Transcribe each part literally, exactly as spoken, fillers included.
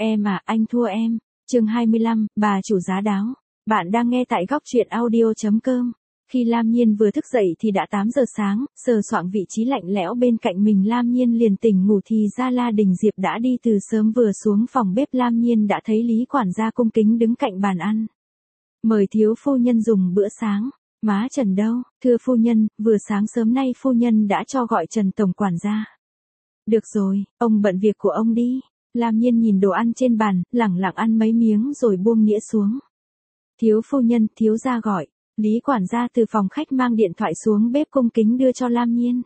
Em à, anh thua em. Chương hai mươi lăm, bà chủ giá đáo. Bạn đang nghe tại góc truyện audio chấm com. Khi Lam Nhiên vừa thức dậy thì đã tám giờ sáng, sờ soạng vị trí lạnh lẽo bên cạnh mình Lam Nhiên liền tỉnh ngủ thì ra La Đình Diệp đã đi từ sớm vừa xuống phòng bếp Lam Nhiên đã thấy Lý quản gia cung kính đứng cạnh bàn ăn. Mời thiếu phu nhân dùng bữa sáng. Má Trần đâu, thưa phu nhân, vừa sáng sớm nay phu nhân đã cho gọi Trần tổng quản gia. Được rồi, ông bận việc của ông đi. Lam Nhiên nhìn đồ ăn trên bàn, lẳng lặng ăn mấy miếng rồi buông đĩa xuống. Thiếu phu nhân, thiếu gia gọi. Lý quản gia từ phòng khách mang điện thoại xuống bếp cung kính đưa cho Lam Nhiên.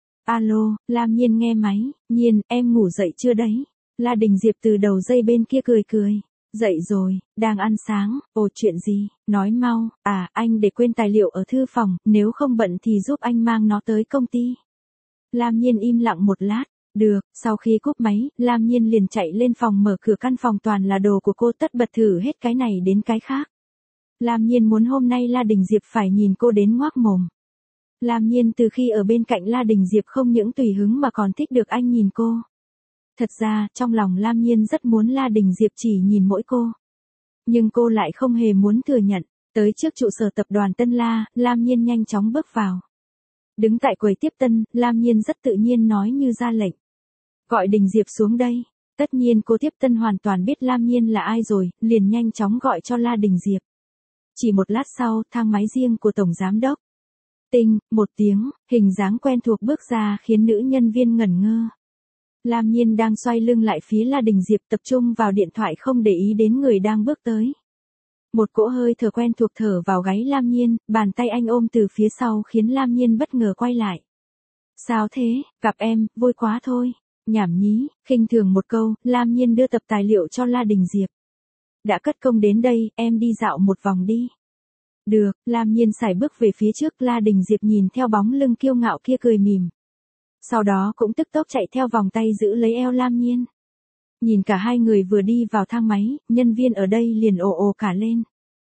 Alo, Lam Nhiên nghe máy, Nhiên, em ngủ dậy chưa đấy? La Đình Diệp từ đầu dây bên kia cười cười. Dậy rồi, đang ăn sáng, ồ chuyện gì, nói mau, à, anh để quên tài liệu ở thư phòng, nếu không bận thì giúp anh mang nó tới công ty. Lam Nhiên im lặng một lát. Được, sau khi cúp máy, Lam Nhiên liền chạy lên phòng mở cửa căn phòng toàn là đồ của cô tất bật thử hết cái này đến cái khác. Lam Nhiên muốn hôm nay La Đình Diệp phải nhìn cô đến ngoác mồm. Lam Nhiên từ khi ở bên cạnh La Đình Diệp không những tùy hứng mà còn thích được anh nhìn cô. Thật ra, trong lòng Lam Nhiên rất muốn La Đình Diệp chỉ nhìn mỗi cô. Nhưng cô lại không hề muốn thừa nhận. Tới trước trụ sở tập đoàn Tân La, Lam Nhiên nhanh chóng bước vào. Đứng tại quầy tiếp tân, Lam Nhiên rất tự nhiên nói như ra lệnh. Gọi Đình Diệp xuống đây. Tất nhiên cô tiếp tân hoàn toàn biết Lam Nhiên là ai rồi, liền nhanh chóng gọi cho La Đình Diệp. Chỉ một lát sau, thang máy riêng của Tổng Giám Đốc. Tinh, một tiếng, hình dáng quen thuộc bước ra khiến nữ nhân viên ngẩn ngơ. Lam Nhiên đang xoay lưng lại phía La Đình Diệp tập trung vào điện thoại không để ý đến người đang bước tới. Một cỗ hơi thở quen thuộc thở vào gáy Lam Nhiên, bàn tay anh ôm từ phía sau khiến Lam Nhiên bất ngờ quay lại. Sao thế, gặp em, vui quá thôi. Nhảm nhí, khinh thường một câu, Lam Nhiên đưa tập tài liệu cho La Đình Diệp. Đã cất công đến đây, em đi dạo một vòng đi. Được, Lam Nhiên sải bước về phía trước La Đình Diệp nhìn theo bóng lưng kiêu ngạo kia cười mỉm. Sau đó cũng tức tốc chạy theo vòng tay giữ lấy eo Lam Nhiên. Nhìn cả hai người vừa đi vào thang máy, nhân viên ở đây liền ồ ồ cả lên.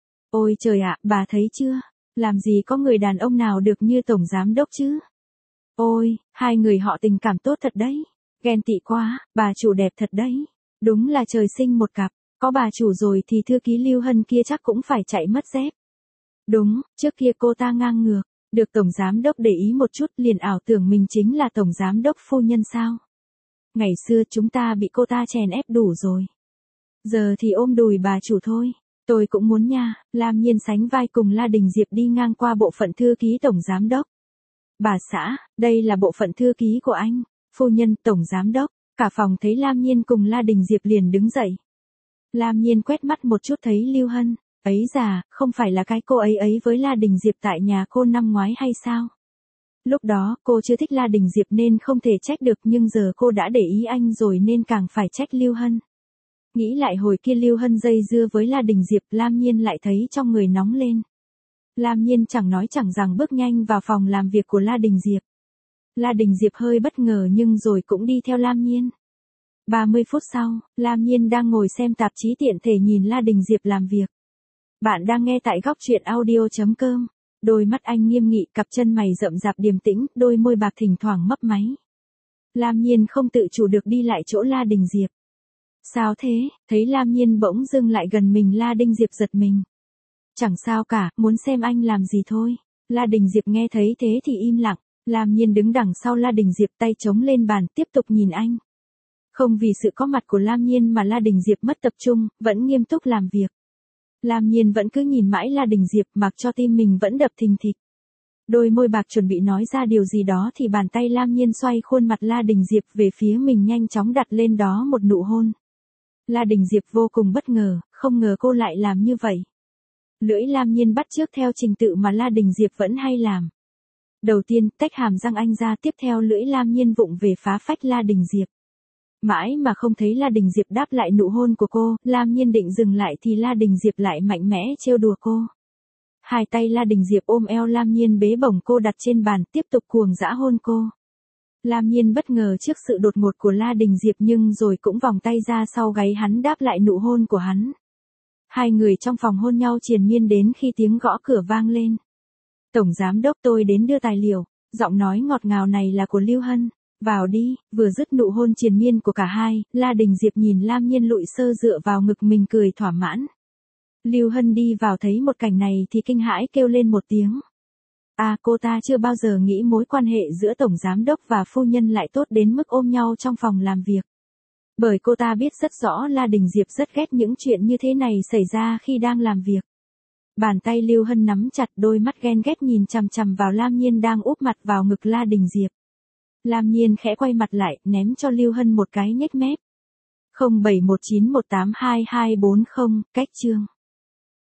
Ôi trời ạ, bà thấy chưa? Làm gì có người đàn ông nào được như Tổng Giám Đốc chứ? Ôi, hai người họ tình cảm tốt thật đấy. Ghen tị quá, bà chủ đẹp thật đấy. Đúng là trời sinh một cặp. Có bà chủ rồi thì thư ký Lưu Hân kia chắc cũng phải chạy mất dép. Đúng, trước kia cô ta ngang ngược. Được Tổng Giám Đốc để ý một chút liền ảo tưởng mình chính là Tổng Giám Đốc phu nhân sao. Ngày xưa chúng ta bị cô ta chèn ép đủ rồi. Giờ thì ôm đùi bà chủ thôi. Tôi cũng muốn nha. Lam Nhiên sánh vai cùng La Đình Diệp đi ngang qua bộ phận thư ký Tổng Giám Đốc. Bà xã, đây là bộ phận thư ký của anh. Phu nhân, Tổng Giám Đốc. Cả phòng thấy Lam Nhiên cùng La Đình Diệp liền đứng dậy. Lam Nhiên quét mắt một chút thấy Lưu Hân. Ấy già, không phải là cái cô ấy ấy với La Đình Diệp tại nhà cô năm ngoái hay sao? Lúc đó, cô chưa thích La Đình Diệp nên không thể trách được nhưng giờ cô đã để ý anh rồi nên càng phải trách Lưu Hân. Nghĩ lại hồi kia Lưu Hân dây dưa với La Đình Diệp, Lam Nhiên lại thấy trong người nóng lên. Lam Nhiên chẳng nói chẳng rằng bước nhanh vào phòng làm việc của La Đình Diệp. La Đình Diệp hơi bất ngờ nhưng rồi cũng đi theo Lam Nhiên. ba mươi phút sau, Lam Nhiên đang ngồi xem tạp chí tiện thể nhìn La Đình Diệp làm việc. Bạn đang nghe tại góc truyện audio chấm com. Đôi mắt anh nghiêm nghị, cặp chân mày rậm rạp điềm tĩnh, đôi môi bạc thỉnh thoảng mấp máy. Lam Nhiên không tự chủ được đi lại chỗ La Đình Diệp. Sao thế? Thấy Lam Nhiên bỗng dưng lại gần mình La Đình Diệp giật mình. Chẳng sao cả, muốn xem anh làm gì thôi. La Đình Diệp nghe thấy thế thì im lặng. Lam Nhiên đứng đằng sau La Đình Diệp tay chống lên bàn tiếp tục nhìn anh. Không vì sự có mặt của Lam Nhiên mà La Đình Diệp mất tập trung, vẫn nghiêm túc làm việc. Lam Nhiên vẫn cứ nhìn mãi La Đình Diệp mặc cho tim mình vẫn đập thình thịch. Đôi môi bạc chuẩn bị nói ra điều gì đó thì bàn tay Lam Nhiên xoay khuôn mặt La Đình Diệp về phía mình nhanh chóng đặt lên đó một nụ hôn. La Đình Diệp vô cùng bất ngờ, không ngờ cô lại làm như vậy. Lưỡi Lam Nhiên bắt chước theo trình tự mà La Đình Diệp vẫn hay làm. Đầu tiên, tách hàm răng anh ra, tiếp theo lưỡi Lam Nhiên vụng về phá phách La Đình Diệp. Mãi mà không thấy La Đình Diệp đáp lại nụ hôn của cô, Lam Nhiên định dừng lại thì La Đình Diệp lại mạnh mẽ trêu đùa cô. Hai tay La Đình Diệp ôm eo Lam Nhiên bế bổng cô đặt trên bàn, tiếp tục cuồng dã hôn cô. Lam Nhiên bất ngờ trước sự đột ngột của La Đình Diệp nhưng rồi cũng vòng tay ra sau gáy hắn đáp lại nụ hôn của hắn. Hai người trong phòng hôn nhau triền miên đến khi tiếng gõ cửa vang lên. Tổng Giám Đốc, tôi đến đưa tài liệu. Giọng nói ngọt ngào này là của Lưu Hân. Vào đi, vừa dứt nụ hôn triền miên của cả hai, La Đình Diệp nhìn Lam Nhiên lụi sơ dựa vào ngực mình cười thỏa mãn. Lưu Hân đi vào thấy một cảnh này thì kinh hãi kêu lên một tiếng. À, cô ta chưa bao giờ nghĩ mối quan hệ giữa tổng giám đốc và phu nhân lại tốt đến mức ôm nhau trong phòng làm việc. Bởi cô ta biết rất rõ La Đình Diệp rất ghét những chuyện như thế này xảy ra khi đang làm việc. Bàn tay Lưu Hân nắm chặt, đôi mắt ghen ghét nhìn chằm chằm vào Lam Nhiên đang úp mặt vào ngực La Đình Diệp. Lam Nhiên khẽ quay mặt lại, ném cho Lưu Hân một cái nhếch mép. không bảy một chín một tám hai hai bốn không, cách chương.